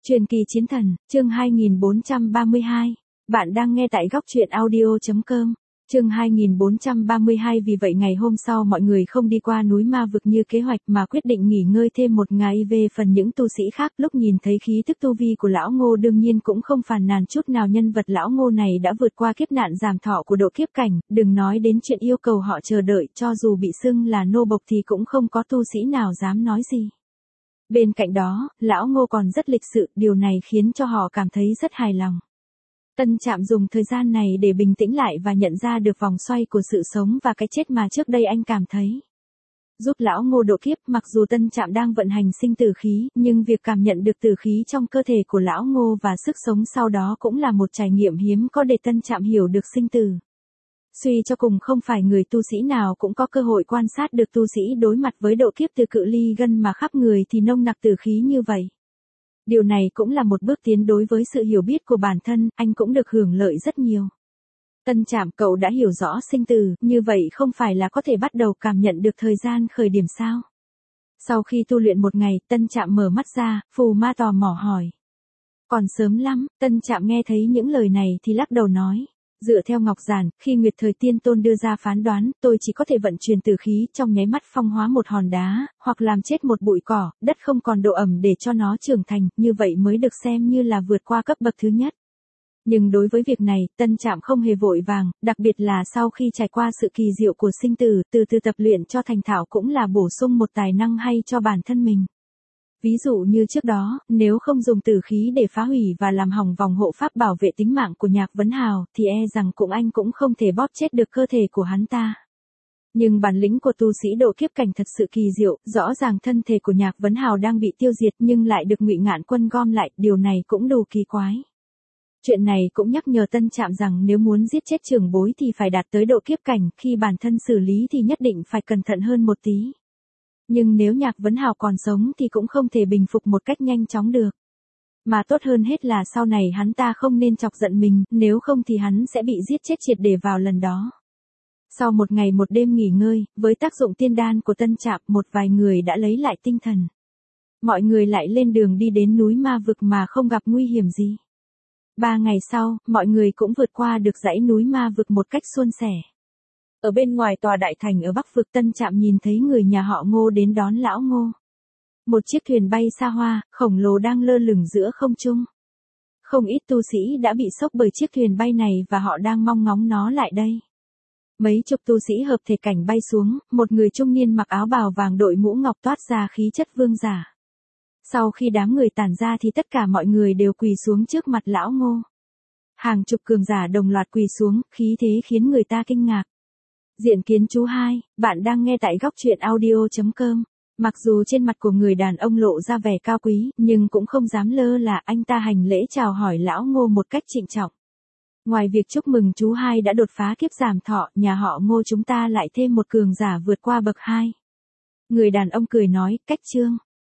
Truyền kỳ chiến thần, chương 2432. Bạn đang nghe tại góc truyện audio.com. Chương 2432. Vì vậy ngày hôm sau mọi người không đi qua núi ma vực như kế hoạch mà quyết định nghỉ ngơi thêm một ngày. Về phần những tu sĩ khác, lúc nhìn thấy khí tức tu vi của lão Ngô đương nhiên cũng không phàn nàn chút nào. Nhân vật lão Ngô này đã vượt qua kiếp nạn giảm thọ của độ kiếp cảnh, đừng nói đến chuyện yêu cầu họ chờ đợi, cho dù bị xưng là nô bộc thì cũng không có tu sĩ nào dám nói gì. Bên cạnh đó, lão Ngô còn rất lịch sự, điều này khiến cho họ cảm thấy rất hài lòng. Tân Trạm dùng thời gian này để bình tĩnh lại và nhận ra được vòng xoay của sự sống và cái chết mà trước đây anh cảm thấy. Giúp lão Ngô độ kiếp, mặc dù Tân Trạm đang vận hành sinh tử khí, nhưng việc cảm nhận được tử khí trong cơ thể của lão Ngô và sức sống sau đó cũng là một trải nghiệm hiếm có để Tân Trạm hiểu được sinh tử. Suy cho cùng không phải người tu sĩ nào cũng có cơ hội quan sát được tu sĩ đối mặt với độ kiếp từ cự ly gần mà khắp người thì nông nặc tử khí như vậy. Điều này cũng là một bước tiến đối với sự hiểu biết của bản thân, anh cũng được hưởng lợi rất nhiều. Tân Trạm, cậu đã hiểu rõ sinh tử, như vậy không phải là có thể bắt đầu cảm nhận được thời gian khởi điểm sao? Sau khi tu luyện một ngày, Tân Trạm mở mắt ra, Phù Ma tò mò hỏi. Còn sớm lắm, Tân Trạm nghe thấy những lời này thì lắc đầu nói. Dựa theo Ngọc Giản, khi Nguyệt Thời Tiên Tôn đưa ra phán đoán, tôi chỉ có thể vận chuyển tử khí trong nháy mắt phong hóa một hòn đá, hoặc làm chết một bụi cỏ, đất không còn độ ẩm để cho nó trưởng thành, như vậy mới được xem như là vượt qua cấp bậc thứ nhất. Nhưng đối với việc này, Tân Trạm không hề vội vàng, đặc biệt là sau khi trải qua sự kỳ diệu của sinh tử, từ từ tập luyện cho thành thạo cũng là bổ sung một tài năng hay cho bản thân mình. Ví dụ như trước đó, nếu không dùng tử khí để phá hủy và làm hỏng vòng hộ pháp bảo vệ tính mạng của Nhạc Vấn Hào, thì rằng anh cũng không thể bóp chết được cơ thể của hắn ta. Nhưng bản lĩnh của tu sĩ độ kiếp cảnh thật sự kỳ diệu, rõ ràng thân thể của Nhạc Vấn Hào đang bị tiêu diệt nhưng lại được Ngụy Ngạn Quân gom lại, điều này cũng đủ kỳ quái. Chuyện này cũng nhắc nhở Tân Trạm rằng nếu muốn giết chết trưởng bối thì phải đạt tới độ kiếp cảnh, khi bản thân xử lý thì nhất định phải cẩn thận hơn một tí. Nhưng nếu Nhạc Vấn Hào còn sống thì cũng không thể bình phục một cách nhanh chóng được. Mà tốt hơn hết là sau này hắn ta không nên chọc giận mình, nếu không thì hắn sẽ bị giết chết triệt để vào lần đó. Sau một ngày một đêm nghỉ ngơi, với tác dụng tiên đan của Tân Trạm, một vài người đã lấy lại tinh thần. Mọi người lại lên đường đi đến núi ma vực mà không gặp nguy hiểm gì. 3 ngày sau, mọi người cũng vượt qua được dãy núi ma vực một cách suôn sẻ. Ở bên ngoài tòa đại thành ở Bắc vực, Tân Trạm nhìn thấy người nhà họ Ngô đến đón lão Ngô. Một chiếc thuyền bay xa hoa, khổng lồ đang lơ lửng giữa không trung. Không ít tu sĩ đã bị sốc bởi chiếc thuyền bay này và họ đang mong ngóng nó lại đây. Mấy chục tu sĩ hợp thể cảnh bay xuống, một người trung niên mặc áo bào vàng đội mũ ngọc toát ra khí chất vương giả. Sau khi đám người tản ra thì tất cả mọi người đều quỳ xuống trước mặt lão Ngô. Hàng chục cường giả đồng loạt quỳ xuống, khí thế khiến người ta kinh ngạc. Diện Kiến chú 2, bạn đang nghe tại góc truyện audio.com. Mặc dù trên mặt của người đàn ông lộ ra vẻ cao quý, nhưng cũng không dám lơ là, anh ta hành lễ chào hỏi lão Ngô một cách trịnh trọng. Ngoài việc chúc mừng chú 2 đã đột phá kiếp giảm thọ, nhà họ Ngô chúng ta lại thêm một cường giả vượt qua bậc 2. Người đàn ông cười nói, cách chương.